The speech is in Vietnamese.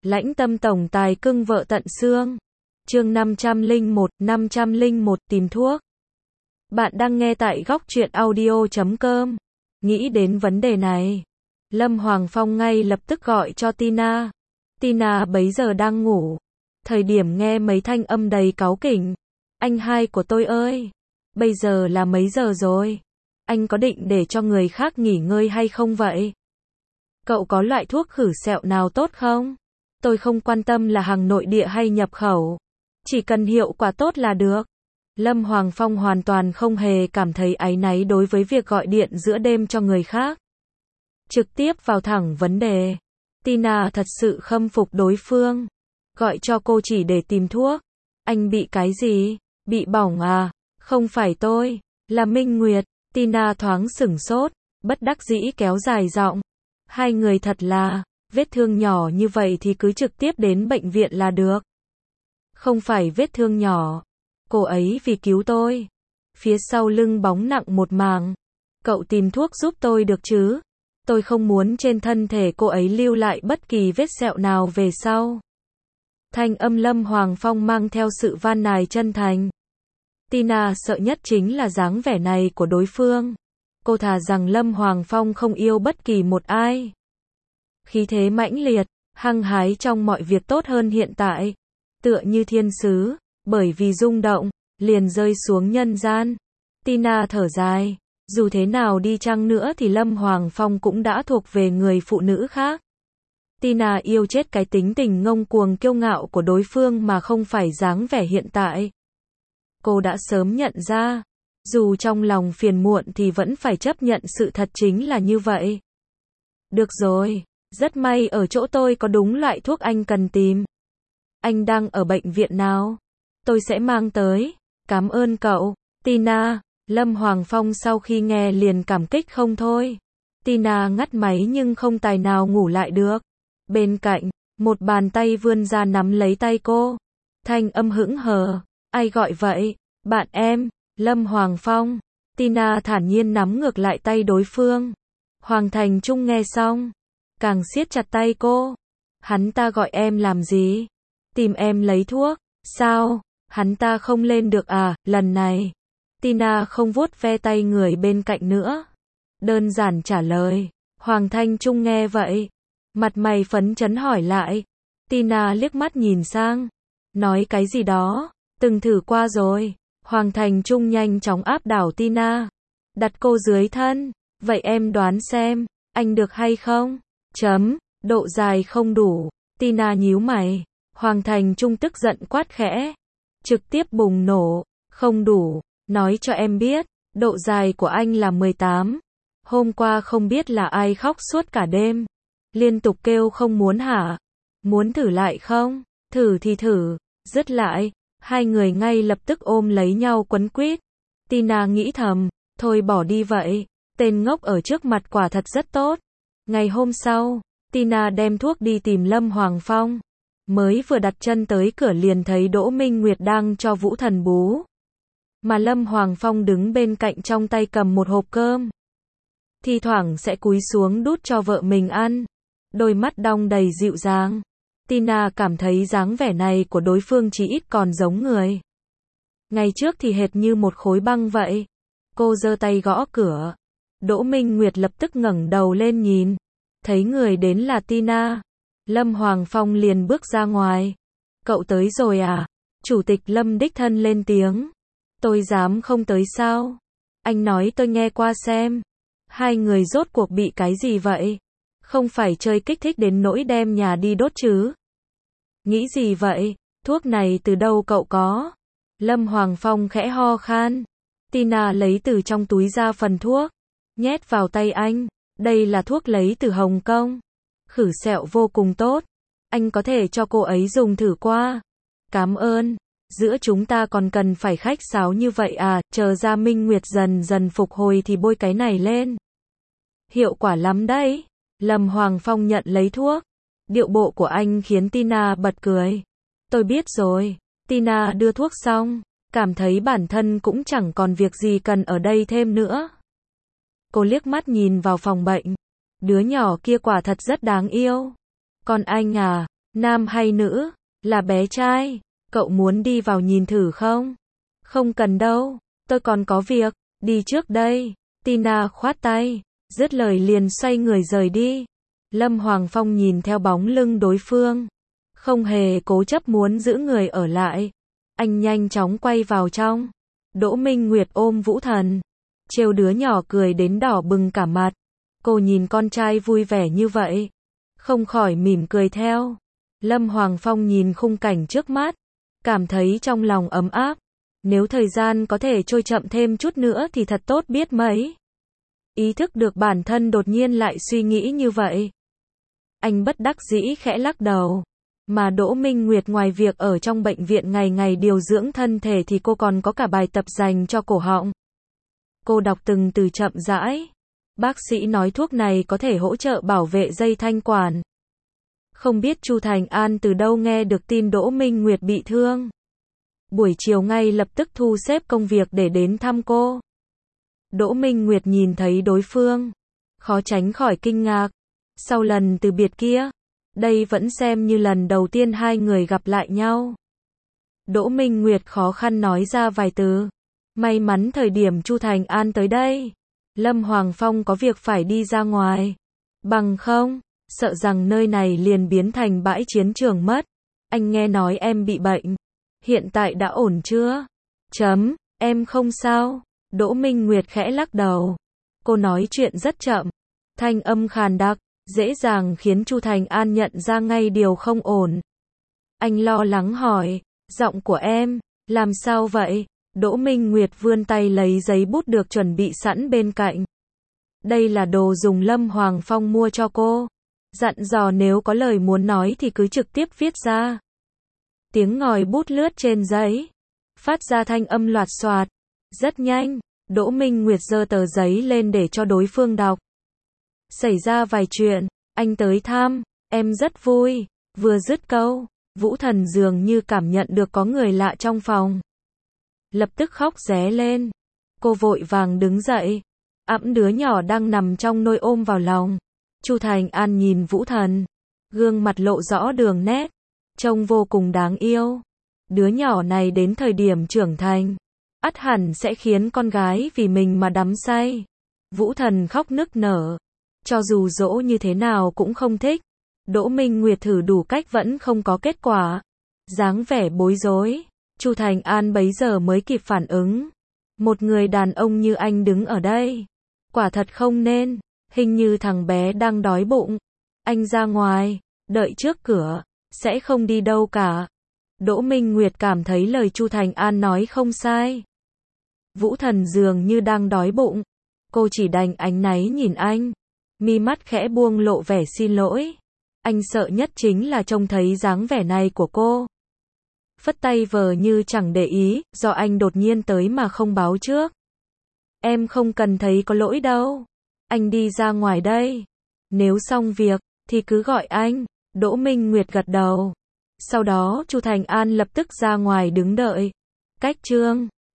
Lãnh tâm tổng tài cưng vợ tận xương. Chương 501 tìm thuốc. Bạn đang nghe tại góc truyện audio.com. Nghĩ đến vấn đề này, Lâm Hoàng Phong ngay lập tức gọi cho Tina. Tina bấy giờ đang ngủ. Thời điểm nghe mấy thanh âm đầy cáu kỉnh. Anh hai của tôi ơi, bây giờ là mấy giờ rồi? Anh có định để cho người khác nghỉ ngơi hay không vậy? Cậu có loại thuốc khử sẹo nào tốt không? Tôi không quan tâm là hàng nội địa hay nhập khẩu. Chỉ cần hiệu quả tốt là được. Lâm Hoàng Phong hoàn toàn không hề cảm thấy áy náy đối với việc gọi điện giữa đêm cho người khác. Trực tiếp vào thẳng vấn đề. Tina thật sự khâm phục đối phương. Gọi cho cô chỉ để tìm thuốc. Anh bị cái gì? Bị bỏng à? Không phải tôi, là Minh Nguyệt. Tina thoáng sửng sốt, bất đắc dĩ kéo dài giọng. Hai người thật là, vết thương nhỏ như vậy thì cứ trực tiếp đến bệnh viện là được. Không phải vết thương nhỏ. Cô ấy vì cứu tôi. Phía sau lưng bóng nặng một mảng. Cậu tìm thuốc giúp tôi được chứ? Tôi không muốn trên thân thể cô ấy lưu lại bất kỳ vết sẹo nào về sau. Thanh âm Lâm Hoàng Phong mang theo sự van nài chân thành. Tina sợ nhất chính là dáng vẻ này của đối phương. Cô thà rằng Lâm Hoàng Phong không yêu bất kỳ một ai. Khí thế mãnh liệt, hăng hái trong mọi việc tốt hơn hiện tại. Tựa như thiên sứ, bởi vì rung động, liền rơi xuống nhân gian. Tina thở dài, dù thế nào đi chăng nữa thì Lâm Hoàng Phong cũng đã thuộc về người phụ nữ khác. Tina yêu chết cái tính tình ngông cuồng kiêu ngạo của đối phương mà không phải dáng vẻ hiện tại. Cô đã sớm nhận ra, dù trong lòng phiền muộn thì vẫn phải chấp nhận sự thật chính là như vậy. Được rồi, rất may ở chỗ tôi có đúng loại thuốc anh cần tìm. Anh đang ở bệnh viện nào? Tôi sẽ mang tới. Cảm ơn cậu, Tina. Lâm Hoàng Phong sau khi nghe liền cảm kích không thôi. Tina ngắt máy nhưng không tài nào ngủ lại được. Bên cạnh, một bàn tay vươn ra nắm lấy tay cô. Thanh âm hững hờ. Ai gọi vậy? Bạn em, Lâm Hoàng Phong. Tina thản nhiên nắm ngược lại tay đối phương. Hoàng Thành Trung nghe xong, càng siết chặt tay cô. Hắn ta gọi em làm gì? Tìm em lấy thuốc. Sao? Hắn ta không lên được à? Lần này, Tina không vuốt ve tay người bên cạnh nữa. Đơn giản trả lời. Hoàng Thanh Trung nghe vậy, mặt mày phấn chấn hỏi lại. Tina liếc mắt nhìn sang. Nói cái gì đó? Từng thử qua rồi. Hoàng Thành Trung nhanh chóng áp đảo Tina. Đặt cô dưới thân. Vậy em đoán xem, anh được hay không? Độ dài không đủ. Tina nhíu mày. Hoàng Thành Trung tức giận quát khẽ. Trực tiếp bùng nổ. Không đủ. Nói cho em biết, độ dài của anh là 18. Hôm qua không biết là ai khóc suốt cả đêm. Liên tục kêu không muốn hả? Muốn thử lại không? Thử thì thử. Dứt lại, hai người ngay lập tức ôm lấy nhau quấn quýt. Tina nghĩ thầm, thôi bỏ đi vậy. Tên ngốc ở trước mặt quả thật rất tốt. Ngày hôm sau, Tina đem thuốc đi tìm Lâm Hoàng Phong. Mới vừa đặt chân tới cửa liền thấy Đỗ Minh Nguyệt đang cho Vũ Thần bú. Mà Lâm Hoàng Phong đứng bên cạnh trong tay cầm một hộp cơm. Thi thoảng sẽ cúi xuống đút cho vợ mình ăn. Đôi mắt đong đầy dịu dàng. Tina cảm thấy dáng vẻ này của đối phương chỉ ít còn giống người. Ngày trước thì hệt như một khối băng vậy. Cô giơ tay gõ cửa. Đỗ Minh Nguyệt lập tức ngẩng đầu lên nhìn. Thấy người đến là Tina. Lâm Hoàng Phong liền bước ra ngoài. Cậu tới rồi à? Chủ tịch Lâm đích thân lên tiếng. Tôi dám không tới sao? Anh nói tôi nghe qua xem. Hai người rốt cuộc bị cái gì vậy? Không phải chơi kích thích đến nỗi đem nhà đi đốt chứ? Nghĩ gì vậy? Thuốc này từ đâu cậu có? Lâm Hoàng Phong khẽ ho khan. Tina lấy từ trong túi ra phần thuốc. Nhét vào tay anh. Đây là thuốc lấy từ Hồng Kông. Khử sẹo vô cùng tốt. Anh có thể cho cô ấy dùng thử qua. Cảm ơn. Giữa chúng ta còn cần phải khách sáo như vậy à? Chờ ra Minh Nguyệt dần dần phục hồi thì bôi cái này lên. Hiệu quả lắm đấy. Lâm Hoàng Phong nhận lấy thuốc. Điệu bộ của anh khiến Tina bật cười. Tôi biết rồi. Tina đưa thuốc xong, cảm thấy bản thân cũng chẳng còn việc gì cần ở đây thêm nữa. Cô liếc mắt nhìn vào phòng bệnh. Đứa nhỏ kia quả thật rất đáng yêu. Còn anh à, Nam hay nữ? Là bé trai. Cậu muốn đi vào nhìn thử không? Không cần đâu, tôi còn có việc, đi trước đây. Tina khoát tay, dứt lời liền xoay người rời đi. Lâm Hoàng Phong nhìn theo bóng lưng đối phương, không hề cố chấp muốn giữ người ở lại. Anh nhanh chóng quay vào trong. Đỗ Minh Nguyệt ôm Vũ Thần, trêu đứa nhỏ cười đến đỏ bừng cả mặt. Cô nhìn con trai vui vẻ như vậy, không khỏi mỉm cười theo. Lâm Hoàng Phong nhìn khung cảnh trước mắt, cảm thấy trong lòng ấm áp. Nếu thời gian có thể trôi chậm thêm chút nữa thì thật tốt biết mấy. Ý thức được bản thân đột nhiên lại suy nghĩ như vậy, anh bất đắc dĩ khẽ lắc đầu. Mà Đỗ Minh Nguyệt ngoài việc ở trong bệnh viện ngày ngày điều dưỡng thân thể thì cô còn có cả bài tập dành cho cổ họng. Cô đọc từng từ chậm rãi. Bác sĩ nói thuốc này có thể hỗ trợ bảo vệ dây thanh quản. Không biết Chu Thành An từ đâu nghe được tin Đỗ Minh Nguyệt bị thương. Buổi chiều ngay lập tức thu xếp công việc để đến thăm cô. Đỗ Minh Nguyệt nhìn thấy đối phương, khó tránh khỏi kinh ngạc. Sau lần từ biệt kia, đây vẫn xem như lần đầu tiên hai người gặp lại nhau. Đỗ Minh Nguyệt khó khăn nói ra vài từ. May mắn thời điểm Chu Thành An tới đây, Lâm Hoàng Phong có việc phải đi ra ngoài. Bằng không, sợ rằng nơi này liền biến thành bãi chiến trường mất. Anh nghe nói em bị bệnh. Hiện tại đã ổn chưa? Em không sao. Đỗ Minh Nguyệt khẽ lắc đầu. Cô nói chuyện rất chậm, thanh âm khàn đặc, dễ dàng khiến Chu Thành An nhận ra ngay điều không ổn. Anh lo lắng hỏi, giọng của em, làm sao vậy? Đỗ Minh Nguyệt vươn tay lấy giấy bút được chuẩn bị sẵn bên cạnh. Đây là đồ dùng Lâm Hoàng Phong mua cho cô. Dặn dò nếu có lời muốn nói thì cứ trực tiếp viết ra. Tiếng ngòi bút lướt trên giấy, phát ra thanh âm loạt xoạt. Rất nhanh, Đỗ Minh Nguyệt giơ tờ giấy lên để cho đối phương đọc. Xảy ra vài chuyện, anh tới thăm, em rất vui. Vừa dứt câu, Vũ Thần dường như cảm nhận được có người lạ trong phòng. Lập tức khóc ré lên. Cô vội vàng đứng dậy, ẵm đứa nhỏ đang nằm trong nôi ôm vào lòng. Chu Thành An nhìn Vũ Thần, gương mặt lộ rõ đường nét, trông vô cùng đáng yêu. Đứa nhỏ này đến thời điểm trưởng thành, ắt hẳn sẽ khiến con gái vì mình mà đắm say. Vũ Thần khóc nức nở, cho dù dỗ như thế nào cũng không thích. Đỗ Minh Nguyệt thử đủ cách vẫn không có kết quả. Dáng vẻ bối rối, Chu Thành An bấy giờ mới kịp phản ứng. Một người đàn ông như anh đứng ở đây, quả thật không nên. Hình như thằng bé đang đói bụng. Anh ra ngoài, đợi trước cửa, sẽ không đi đâu cả. Đỗ Minh Nguyệt cảm thấy lời Chu Thành An nói không sai. Vũ Thần dường như đang đói bụng. Cô chỉ đành áy náy nhìn anh, mi mắt khẽ buông lộ vẻ xin lỗi. Anh sợ nhất chính là trông thấy dáng vẻ này của cô. Phất tay vờ như chẳng để ý, do anh đột nhiên tới mà không báo trước. Em không cần thấy có lỗi đâu. Anh đi ra ngoài đây. Nếu xong việc, thì cứ gọi anh. Đỗ Minh Nguyệt gật đầu. Sau đó Chu Thành An lập tức ra ngoài đứng đợi. Cách chương